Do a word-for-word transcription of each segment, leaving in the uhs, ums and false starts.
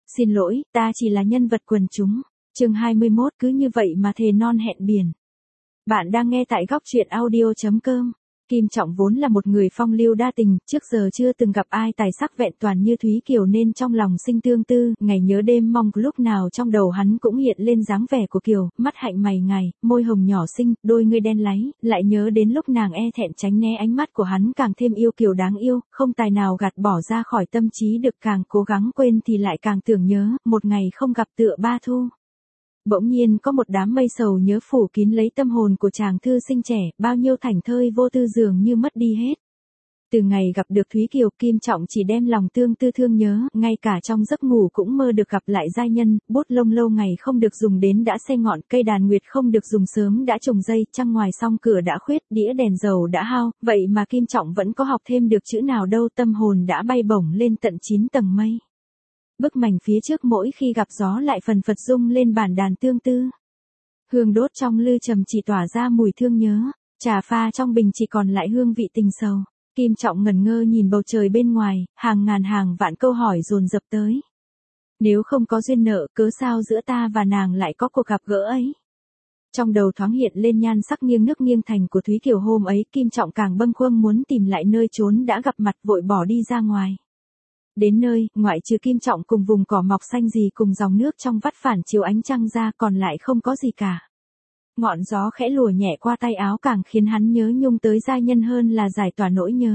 Xin lỗi, ta chỉ là nhân vật quần chúng. Chương hai mươi mốt cứ như vậy mà thề non hẹn biển. Bạn đang nghe tại góc truyện audio chấm com. Kim Trọng vốn là một người phong lưu đa tình, trước giờ chưa từng gặp ai tài sắc vẹn toàn như Thúy Kiều nên trong lòng sinh tương tư, ngày nhớ đêm mong lúc nào trong đầu hắn cũng hiện lên dáng vẻ của Kiều, mắt hạnh mày ngài, môi hồng nhỏ xinh, đôi ngươi đen láy, lại nhớ đến lúc nàng e thẹn tránh né ánh mắt của hắn càng thêm yêu Kiều đáng yêu, không tài nào gạt bỏ ra khỏi tâm trí được, càng cố gắng quên thì lại càng tưởng nhớ, một ngày không gặp tựa ba thu. Bỗng nhiên có một đám mây sầu nhớ phủ kín lấy tâm hồn của chàng thư sinh trẻ, bao nhiêu thảnh thơi vô tư dường như mất đi hết. Từ ngày gặp được Thúy Kiều, Kim Trọng chỉ đem lòng tương tư thương nhớ, ngay cả trong giấc ngủ cũng mơ được gặp lại giai nhân, bút lông lâu ngày không được dùng đến đã xe ngọn, cây đàn nguyệt không được dùng sớm đã trùng dây, trăng ngoài song cửa đã khuyết, đĩa đèn dầu đã hao, vậy mà Kim Trọng vẫn có học thêm được chữ nào đâu, tâm hồn đã bay bổng lên tận chín tầng mây. Bức mảnh phía trước mỗi khi gặp gió lại phần phật rung lên bản đàn tương tư. Hương đốt trong lư trầm chỉ tỏa ra mùi thương nhớ, trà pha trong bình chỉ còn lại hương vị tình sầu. Kim Trọng ngẩn ngơ nhìn bầu trời bên ngoài, hàng ngàn hàng vạn câu hỏi dồn dập tới. Nếu không có duyên nợ, cớ sao giữa ta và nàng lại có cuộc gặp gỡ ấy? Trong đầu thoáng hiện lên nhan sắc nghiêng nước nghiêng thành của Thúy Kiều hôm ấy, Kim Trọng càng bâng khuâng muốn tìm lại nơi trốn đã gặp mặt, vội bỏ đi ra ngoài. Đến nơi, ngoại trừ Kim Trọng cùng vùng cỏ mọc xanh gì cùng dòng nước trong vắt phản chiếu ánh trăng ra còn lại không có gì cả. Ngọn gió khẽ lùa nhẹ qua tay áo càng khiến hắn nhớ nhung tới giai nhân hơn là giải tỏa nỗi nhớ.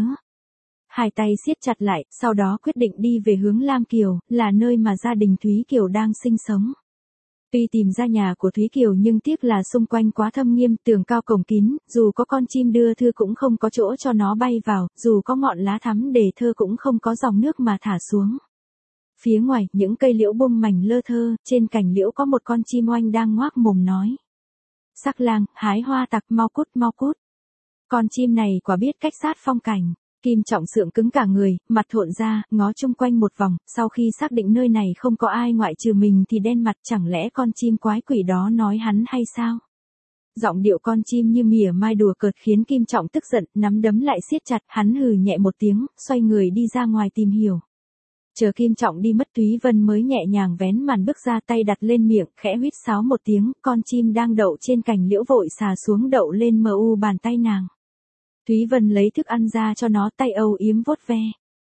Hai tay siết chặt lại, sau đó quyết định đi về hướng Lam Kiều, là nơi mà gia đình Thúy Kiều đang sinh sống. Tuy tìm ra nhà của Thúy Kiều nhưng tiếc là xung quanh quá thâm nghiêm, tường cao cổng kín, dù có con chim đưa thư cũng không có chỗ cho nó bay vào, dù có ngọn lá thắm để thơ cũng không có dòng nước mà thả xuống. Phía ngoài, những cây liễu bung mảnh lơ thơ, trên cành liễu có một con chim oanh đang ngoác mồm nói. Sắc lang, hái hoa tặc, mau cút mau cút. Con chim này quả biết cách sát phong cảnh. Kim Trọng sượng cứng cả người, mặt thộn ra, ngó chung quanh một vòng, sau khi xác định nơi này không có ai ngoại trừ mình thì đen mặt, chẳng lẽ con chim quái quỷ đó nói hắn hay sao? Giọng điệu con chim như mỉa mai đùa cợt khiến Kim Trọng tức giận, nắm đấm lại siết chặt, hắn hừ nhẹ một tiếng, xoay người đi ra ngoài tìm hiểu. Chờ Kim Trọng đi mất, Thúy Vân mới nhẹ nhàng vén màn bước ra, tay đặt lên miệng, khẽ huýt sáo một tiếng, con chim đang đậu trên cành liễu vội xà xuống đậu lên mờ u bàn tay nàng. Thúy Vân lấy thức ăn ra cho nó, tay âu yếm vuốt ve.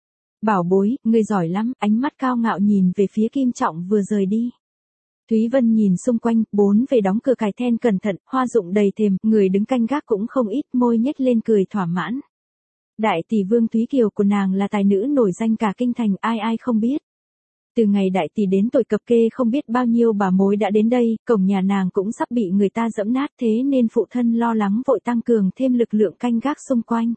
Bảo bối, ngươi giỏi lắm, ánh mắt cao ngạo nhìn về phía Kim Trọng vừa rời đi. Thúy Vân nhìn xung quanh, bốn về đóng cửa cài then cẩn thận, hoa dụng đầy thềm, người đứng canh gác cũng không ít, môi nhếch lên cười thỏa mãn. Đại tỷ Vương Thúy Kiều của nàng là tài nữ nổi danh cả kinh thành, ai ai không biết. Từ ngày đại tỷ đến tuổi cập kê không biết bao nhiêu bà mối đã đến đây, cổng nhà nàng cũng sắp bị người ta dẫm nát, thế nên phụ thân lo lắng vội tăng cường thêm lực lượng canh gác xung quanh.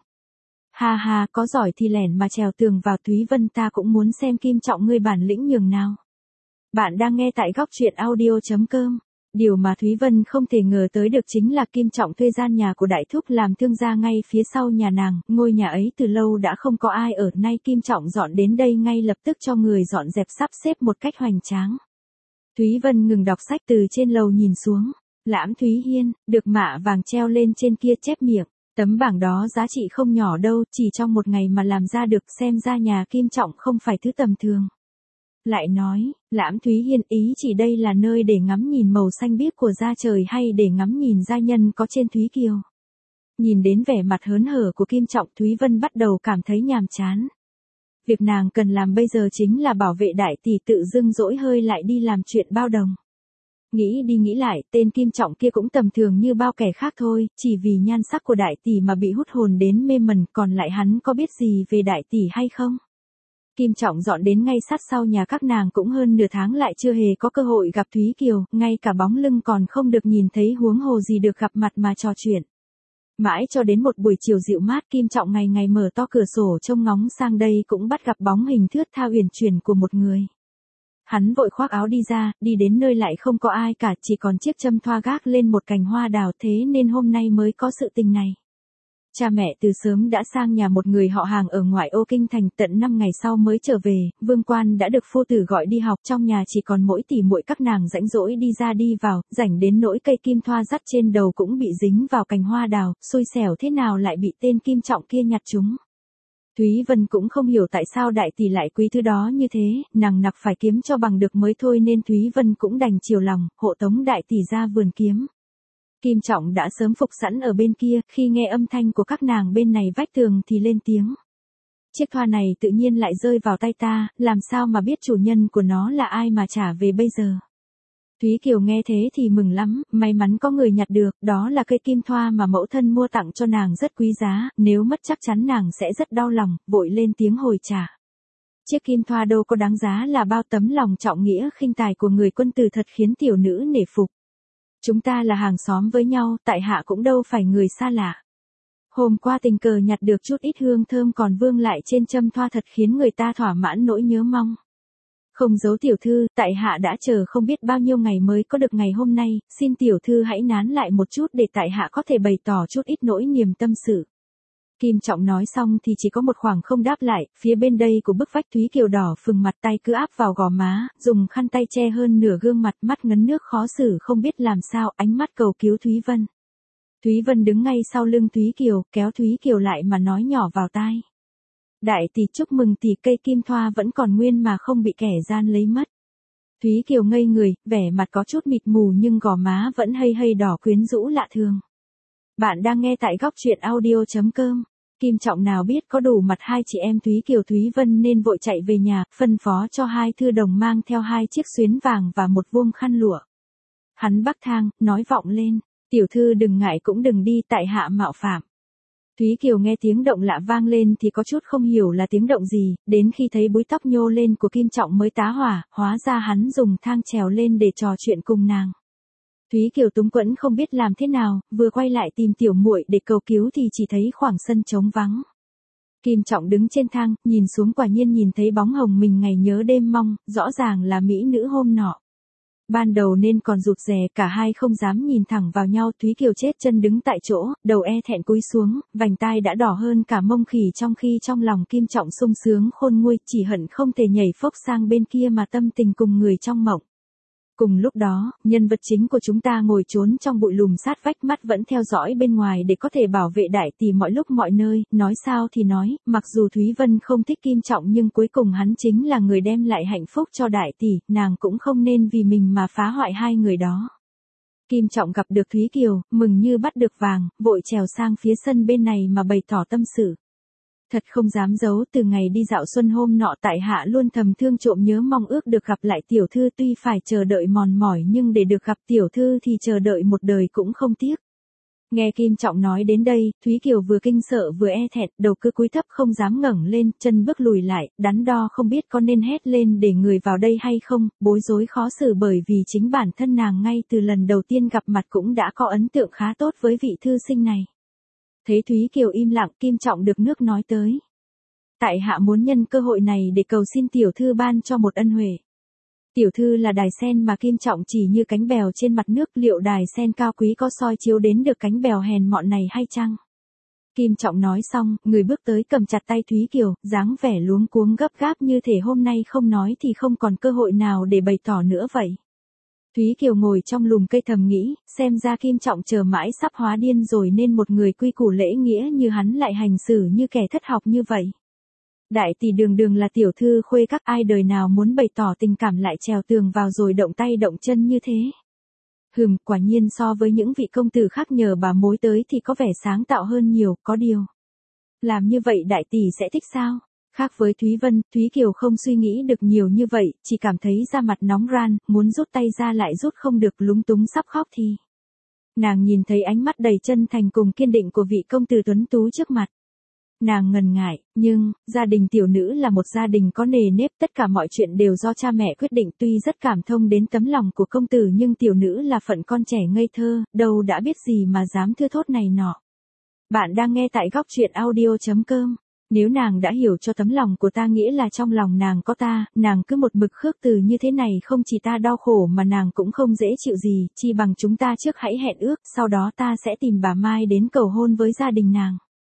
Ha ha, có giỏi thì lẻn mà trèo tường vào, Thúy Vân, ta cũng muốn xem Kim Trọng ngươi bản lĩnh nhường nào. Bạn đang nghe tại góc truyện audio chấm com. Điều mà Thúy Vân không thể ngờ tới được chính là Kim Trọng thuê gian nhà của đại thúc làm thương gia ngay phía sau nhà nàng, ngôi nhà ấy từ lâu đã không có ai ở, nay Kim Trọng dọn đến đây ngay lập tức cho người dọn dẹp sắp xếp một cách hoành tráng. Thúy Vân ngừng đọc sách từ trên lầu nhìn xuống, Lãm Thúy Hiên, được mạ vàng treo lên trên kia chép miệng, tấm bảng đó giá trị không nhỏ đâu, chỉ trong một ngày mà làm ra được, xem ra nhà Kim Trọng không phải thứ tầm thường. Lại nói, Lãm Thúy Hiên, ý chỉ đây là nơi để ngắm nhìn màu xanh biếc của da trời hay để ngắm nhìn giai nhân có trên Thúy Kiều. Nhìn đến vẻ mặt hớn hở của Kim Trọng, Thúy Vân bắt đầu cảm thấy nhàm chán. Việc nàng cần làm bây giờ chính là bảo vệ đại tỷ, tự dưng dỗi hơi lại đi làm chuyện bao đồng. Nghĩ đi nghĩ lại, tên Kim Trọng kia cũng tầm thường như bao kẻ khác thôi, chỉ vì nhan sắc của đại tỷ mà bị hút hồn đến mê mẩn, còn lại hắn có biết gì về đại tỷ hay không? Kim Trọng dọn đến ngay sát sau nhà các nàng cũng hơn nửa tháng lại chưa hề có cơ hội gặp Thúy Kiều, ngay cả bóng lưng còn không được nhìn thấy, huống hồ gì được gặp mặt mà trò chuyện. Mãi cho đến một buổi chiều dịu mát, Kim Trọng ngày ngày mở to cửa sổ trông ngóng sang đây cũng bắt gặp bóng hình thướt tha uyển chuyển của một người. Hắn vội khoác áo đi ra, đi đến nơi lại không có ai cả, chỉ còn chiếc châm thoa gác lên một cành hoa đào, thế nên hôm nay mới có sự tình này. Cha mẹ từ sớm đã sang nhà một người họ hàng ở ngoại ô kinh thành, tận năm ngày sau mới trở về, Vương Quan đã được phu tử gọi đi học, trong nhà chỉ còn mỗi tỷ muội các nàng rãnh rỗi đi ra đi vào, rảnh đến nỗi cây kim thoa dắt trên đầu cũng bị dính vào cành hoa đào, xui xẻo thế nào lại bị tên Kim Trọng kia nhặt chúng. Thúy Vân cũng không hiểu tại sao đại tỷ lại quý thứ đó như thế, nàng nặc phải kiếm cho bằng được mới thôi nên Thúy Vân cũng đành chiều lòng, hộ tống đại tỷ ra vườn kiếm. Kim Trọng đã sớm phục sẵn ở bên kia, khi nghe âm thanh của các nàng bên này vách tường thì lên tiếng. Chiếc thoa này tự nhiên lại rơi vào tay ta, làm sao mà biết chủ nhân của nó là ai mà trả về bây giờ. Thúy Kiều nghe thế thì mừng lắm, may mắn có người nhặt được, đó là cây kim thoa mà mẫu thân mua tặng cho nàng rất quý giá, nếu mất chắc chắn nàng sẽ rất đau lòng, vội lên tiếng hồi trả. Chiếc kim thoa đâu có đáng giá là bao, tấm lòng trọng nghĩa khinh tài của người quân tử thật khiến tiểu nữ nể phục. Chúng ta là hàng xóm với nhau, tại hạ cũng đâu phải người xa lạ. Hôm qua tình cờ nhặt được chút ít hương thơm còn vương lại trên châm thoa thật khiến người ta thỏa mãn nỗi nhớ mong. Không giấu tiểu thư, tại hạ đã chờ không biết bao nhiêu ngày mới có được ngày hôm nay, xin tiểu thư hãy nán lại một chút để tại hạ có thể bày tỏ chút ít nỗi niềm tâm sự. Kim Trọng nói xong thì chỉ có một khoảng không đáp lại, phía bên đây của bức vách Thúy Kiều đỏ phừng mặt, tay cứ áp vào gò má, dùng khăn tay che hơn nửa gương mặt, mắt ngấn nước khó xử không biết làm sao, ánh mắt cầu cứu Thúy Vân. Thúy Vân đứng ngay sau lưng Thúy Kiều, kéo Thúy Kiều lại mà nói nhỏ vào tai. Đại tỷ chúc mừng tỷ, cây kim thoa vẫn còn nguyên mà không bị kẻ gian lấy mất. Thúy Kiều ngây người, vẻ mặt có chút mịt mù nhưng gò má vẫn hây hây đỏ quyến rũ lạ thường. Bạn đang nghe tại góc truyện audio chấm com. Kim Trọng nào biết có đủ mặt hai chị em Thúy Kiều Thúy Vân nên vội chạy về nhà, phân phó cho hai thư đồng mang theo hai chiếc xuyến vàng và một vuông khăn lụa. Hắn bắc thang, nói vọng lên, tiểu thư đừng ngại cũng đừng đi, tại hạ mạo phạm. Thúy Kiều nghe tiếng động lạ vang lên thì có chút không hiểu là tiếng động gì, đến khi thấy búi tóc nhô lên của Kim Trọng mới tá hỏa, hóa ra hắn dùng thang trèo lên để trò chuyện cùng nàng. Thúy Kiều túng quẫn không biết làm thế nào, vừa quay lại tìm tiểu muội để cầu cứu thì chỉ thấy khoảng sân trống vắng. Kim Trọng đứng trên thang, nhìn xuống quả nhiên nhìn thấy bóng hồng mình ngày nhớ đêm mong, rõ ràng là mỹ nữ hôm nọ. Ban đầu nên còn rụt rè, cả hai không dám nhìn thẳng vào nhau, Thúy Kiều chết chân đứng tại chỗ, đầu e thẹn cúi xuống, vành tai đã đỏ hơn cả mông khỉ, trong khi trong lòng Kim Trọng sung sướng khôn nguôi, chỉ hận không thể nhảy phốc sang bên kia mà tâm tình cùng người trong mộng. Cùng lúc đó, nhân vật chính của chúng ta ngồi trốn trong bụi lùm sát vách, mắt vẫn theo dõi bên ngoài để có thể bảo vệ đại tỷ mọi lúc mọi nơi, nói sao thì nói, mặc dù Thúy Vân không thích Kim Trọng nhưng cuối cùng hắn chính là người đem lại hạnh phúc cho đại tỷ, nàng cũng không nên vì mình mà phá hoại hai người đó. Kim Trọng gặp được Thúy Kiều, mừng như bắt được vàng, vội trèo sang phía sân bên này mà bày tỏ tâm sự. Thật không dám giấu, từ ngày đi dạo xuân hôm nọ tại hạ luôn thầm thương trộm nhớ mong ước được gặp lại tiểu thư, tuy phải chờ đợi mòn mỏi nhưng để được gặp tiểu thư thì chờ đợi một đời cũng không tiếc. Nghe Kim Trọng nói đến đây, Thúy Kiều vừa kinh sợ vừa e thẹn, đầu cứ cúi thấp không dám ngẩng lên, chân bước lùi lại, đắn đo không biết có nên hét lên để người vào đây hay không, bối rối khó xử bởi vì chính bản thân nàng ngay từ lần đầu tiên gặp mặt cũng đã có ấn tượng khá tốt với vị thư sinh này. Thấy Thúy Kiều im lặng, Kim Trọng được nước nói tới. Tại hạ muốn nhân cơ hội này để cầu xin tiểu thư ban cho một ân huệ. Tiểu thư là đài sen mà Kim Trọng chỉ như cánh bèo trên mặt nước, liệu đài sen cao quý có soi chiếu đến được cánh bèo hèn mọn này hay chăng? Kim Trọng nói xong, người bước tới cầm chặt tay Thúy Kiều, dáng vẻ luống cuống gấp gáp như thể hôm nay không nói thì không còn cơ hội nào để bày tỏ nữa vậy. Thúy Kiều ngồi trong lùm cây thầm nghĩ, xem ra Kim Trọng chờ mãi sắp hóa điên rồi nên một người quy củ lễ nghĩa như hắn lại hành xử như kẻ thất học như vậy. Đại tỷ đường đường là tiểu thư khuê các, ai đời nào muốn bày tỏ tình cảm lại trèo tường vào rồi động tay động chân như thế. Hừm, quả nhiên so với những vị công tử khác nhờ bà mối tới thì có vẻ sáng tạo hơn nhiều, có điều. Làm như vậy đại tỷ sẽ thích sao? Khác với Thúy Vân, Thúy Kiều không suy nghĩ được nhiều như vậy, chỉ cảm thấy da mặt nóng ran, muốn rút tay ra lại rút không được, lúng túng sắp khóc thì. Nàng nhìn thấy ánh mắt đầy chân thành cùng kiên định của vị công tử tuấn tú trước mặt. Nàng ngần ngại, nhưng, gia đình tiểu nữ là một gia đình có nề nếp, tất cả mọi chuyện đều do cha mẹ quyết định, tuy rất cảm thông đến tấm lòng của công tử nhưng tiểu nữ là phận con trẻ ngây thơ, đâu đã biết gì mà dám thưa thốt này nọ. Bạn đang nghe tại góc truyện audio chấm com. Nếu nàng đã hiểu cho tấm lòng của ta nghĩa là trong lòng nàng có ta, nàng cứ một mực khước từ như thế này không chỉ ta đau khổ mà nàng cũng không dễ chịu gì, chi bằng chúng ta trước hãy hẹn ước, sau đó ta sẽ tìm bà Mai đến cầu hôn với gia đình nàng.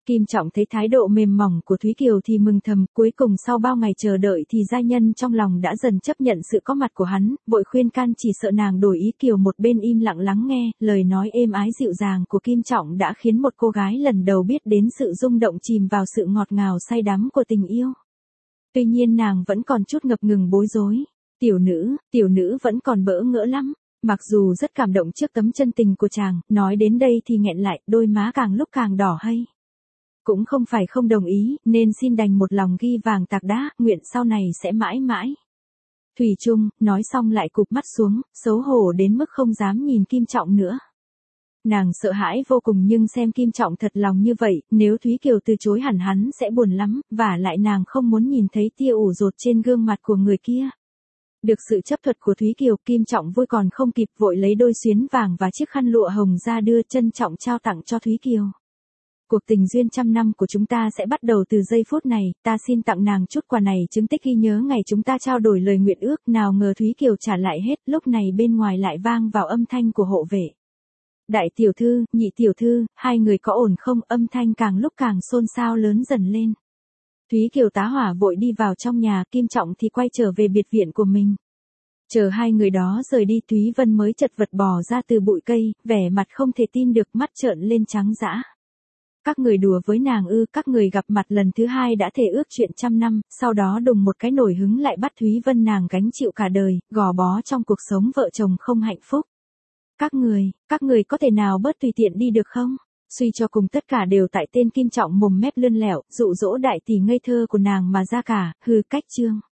Kim Trọng thấy thái độ mềm mỏng của Thúy Kiều thì mừng thầm, cuối cùng sau bao ngày chờ đợi thì gia nhân trong lòng đã dần chấp nhận sự có mặt của hắn, vội khuyên can chỉ sợ nàng đổi ý. Kiều một bên im lặng lắng nghe, lời nói êm ái dịu dàng của Kim Trọng đã khiến một cô gái lần đầu biết đến sự rung động chìm vào sự ngọt ngào say đắm của tình yêu. Tuy nhiên nàng vẫn còn chút ngập ngừng bối rối. Tiểu nữ, tiểu nữ vẫn còn bỡ ngỡ lắm. Mặc dù rất cảm động trước tấm chân tình của chàng, nói đến đây thì nghẹn lại, đôi má càng lúc càng đỏ hây. Cũng không phải không đồng ý, nên xin đành một lòng ghi vàng tạc đá, nguyện sau này sẽ mãi mãi. Thủy chung, nói xong lại cụp mắt xuống, xấu hổ đến mức không dám nhìn Kim Trọng nữa. Nàng sợ hãi vô cùng nhưng xem Kim Trọng thật lòng như vậy, nếu Thúy Kiều từ chối hẳn hắn sẽ buồn lắm, và lại nàng không muốn nhìn thấy tia ủ rột trên gương mặt của người kia. Được sự chấp thuận của Thúy Kiều, Kim Trọng vui còn không kịp vội lấy đôi xuyến vàng và chiếc khăn lụa hồng ra đưa trân trọng trao tặng cho Thúy Kiều. Cuộc tình duyên trăm năm của chúng ta sẽ bắt đầu từ giây phút này, ta xin tặng nàng chút quà này chứng tích ghi nhớ ngày chúng ta trao đổi lời nguyện ước. Nào ngờ Thúy Kiều trả lại hết, lúc này bên ngoài lại vang vào âm thanh của hộ vệ. Đại tiểu thư, nhị tiểu thư, hai người có ổn không? Âm thanh càng lúc càng xôn xao lớn dần lên. Thúy Kiều tá hỏa vội đi vào trong nhà, Kim Trọng thì quay trở về biệt viện của mình. Chờ hai người đó rời đi, Thúy Vân mới chật vật bò ra từ bụi cây, vẻ mặt không thể tin được, mắt trợn lên trắng dã. Các người đùa với nàng ư? Các người gặp mặt lần thứ hai đã thề ước chuyện trăm năm, sau đó đùng một cái nổi hứng lại bắt Thúy Vân nàng gánh chịu cả đời, gò bó trong cuộc sống vợ chồng không hạnh phúc. Các người, các người có thể nào bớt tùy tiện đi được không? Suy cho cùng tất cả đều tại tên Kim Trọng mồm mép lươn lẹo, dụ dỗ đại tỷ ngây thơ của nàng mà ra cả, hư cách chương.